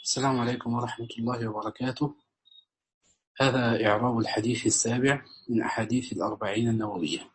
السلام عليكم ورحمة الله وبركاته. هذا إعراب الحديث السابع من أحاديث الأربعين النووية.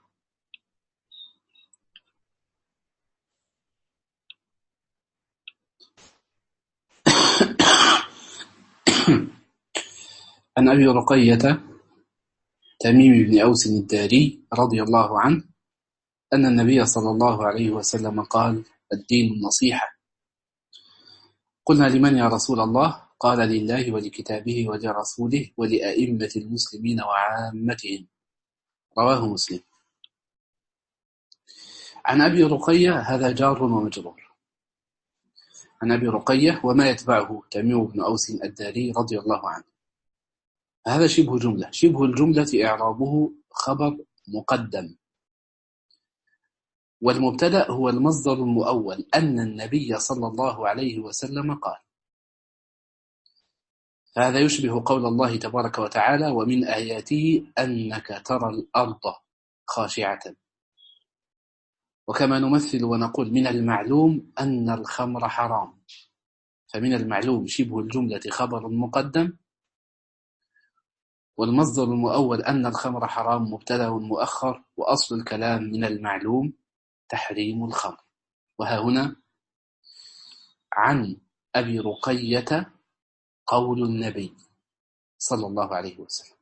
عن أبي رقية تميم بن أوس الداري رضي الله عنه أن النبي صلى الله عليه وسلم قال: الدين النصيحة. قلنا: لمن يا رسول الله؟ قال: لله ولكتابه ولرسوله ولأئمة المسلمين وعامتهم. رواه مسلم. عن أبي رقية، هذا جار ومجرور. عن أبي رقية وما يتبعه تميم بن أوس الداري رضي الله عنه. هذا شبه جملة. شبه الجملة إعرابه خبر مقدم، والمبتدأ هو المصدر المؤول أن النبي صلى الله عليه وسلم قال. فهذا يشبه قول الله تبارك وتعالى: ومن آياته أنك ترى الأرض خاشعة. وكما نمثل ونقول: من المعلوم أن الخمر حرام. فمن المعلوم شبه الجملة خبر مقدم، والمصدر المؤول أن الخمر حرام مبتدأ مؤخر، وأصل الكلام من المعلوم تحريم الخمر. وها هنا عن أبي رقية قول النبي صلى الله عليه وسلم.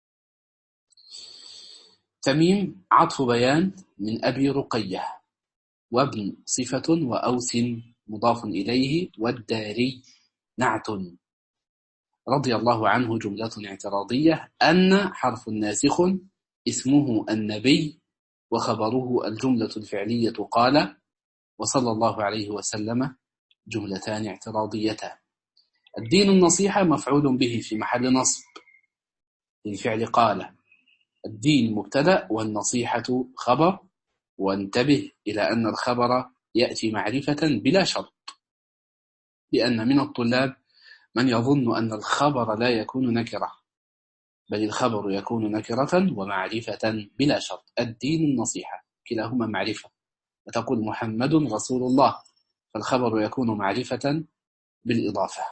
تميم عطف بيان من أبي رقية، وابن صفة، وأوس مضاف إليه، والداري نعت. رضي الله عنه جملة اعتراضية. أن حرف ناسخ، اسمه النبي، وخبره الجملة الفعلية قال، وصلى الله عليه وسلم جملتان اعتراضيتان. الدين النصيحة مفعول به في محل نصب للفعل قال. الدين مبتدأ والنصيحة خبر. وانتبه إلى أن الخبر يأتي معرفة بلا شرط، لأن من الطلاب من يظن أن الخبر لا يكون نكرة، بل الخبر يكون نكرة ومعرفة بلا شرط. الدين النصيحة كلاهما معرفة، وتقول محمد رسول الله، فالخبر يكون معرفة بالإضافة.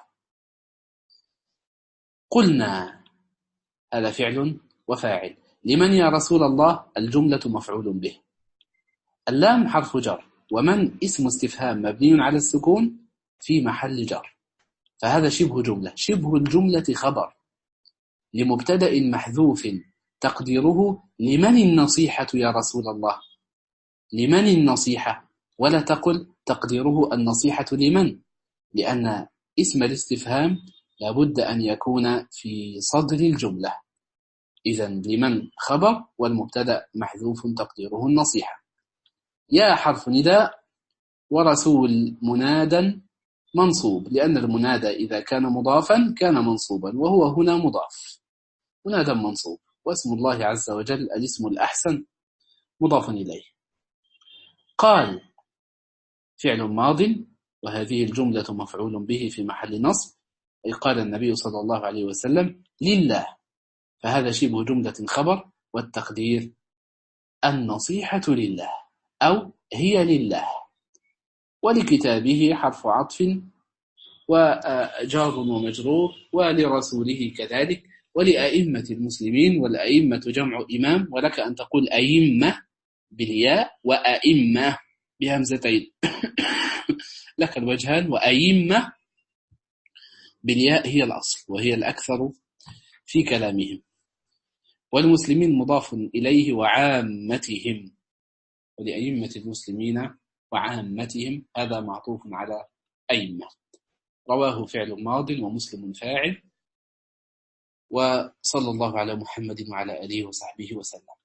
قلنا هذا فعل وفاعل. لمن يا رسول الله؟ الجملة مفعول به. اللام حرف جر، ومن اسم استفهام مبني على السكون في محل جر. فهذا شبه جملة. شبه الجملة خبر لمبتدأ محذوف تقديره لمن النصيحة يا رسول الله؟ لمن النصيحة، ولا تقل تقديره النصيحة لمن، لأن اسم الاستفهام لابد أن يكون في صدر الجملة. إذن لمن خبر، والمبتدأ محذوف تقديره النصيحة. يا حرف نداء، ورسول منادا منصوب، لأن المنادى إذا كان مضافا كان منصوبا، وهو هنا مضاف. منادا منصوب، واسم الله عز وجل الاسم الأحسن مضاف إليه. قال فعل ماض، وهذه الجملة مفعول به في محل نصب، أي قال النبي صلى الله عليه وسلم لله. فهذا شبه جملة خبر، والتقدير النصيحة لله أو هي لله. ولكتابه حرف عطف وجار ومجرور، ولرسوله كذلك، ولأئمة المسلمين. والأئمة جمع إمام، ولك أن تقول أئمة بالياء وأئمة بهمزتين لك الوجهان. وأئمة بالياء هي الأصل، وهي الأكثر في كلامهم. والمسلمين مضاف إليه، وعامتهم. ولأئمة المسلمين وعامتهم، هذا معطوف على أئمة. رواه فعل ماض، ومسلم فاعل. وصلى الله على محمد وعلى آله وصحبه وسلم.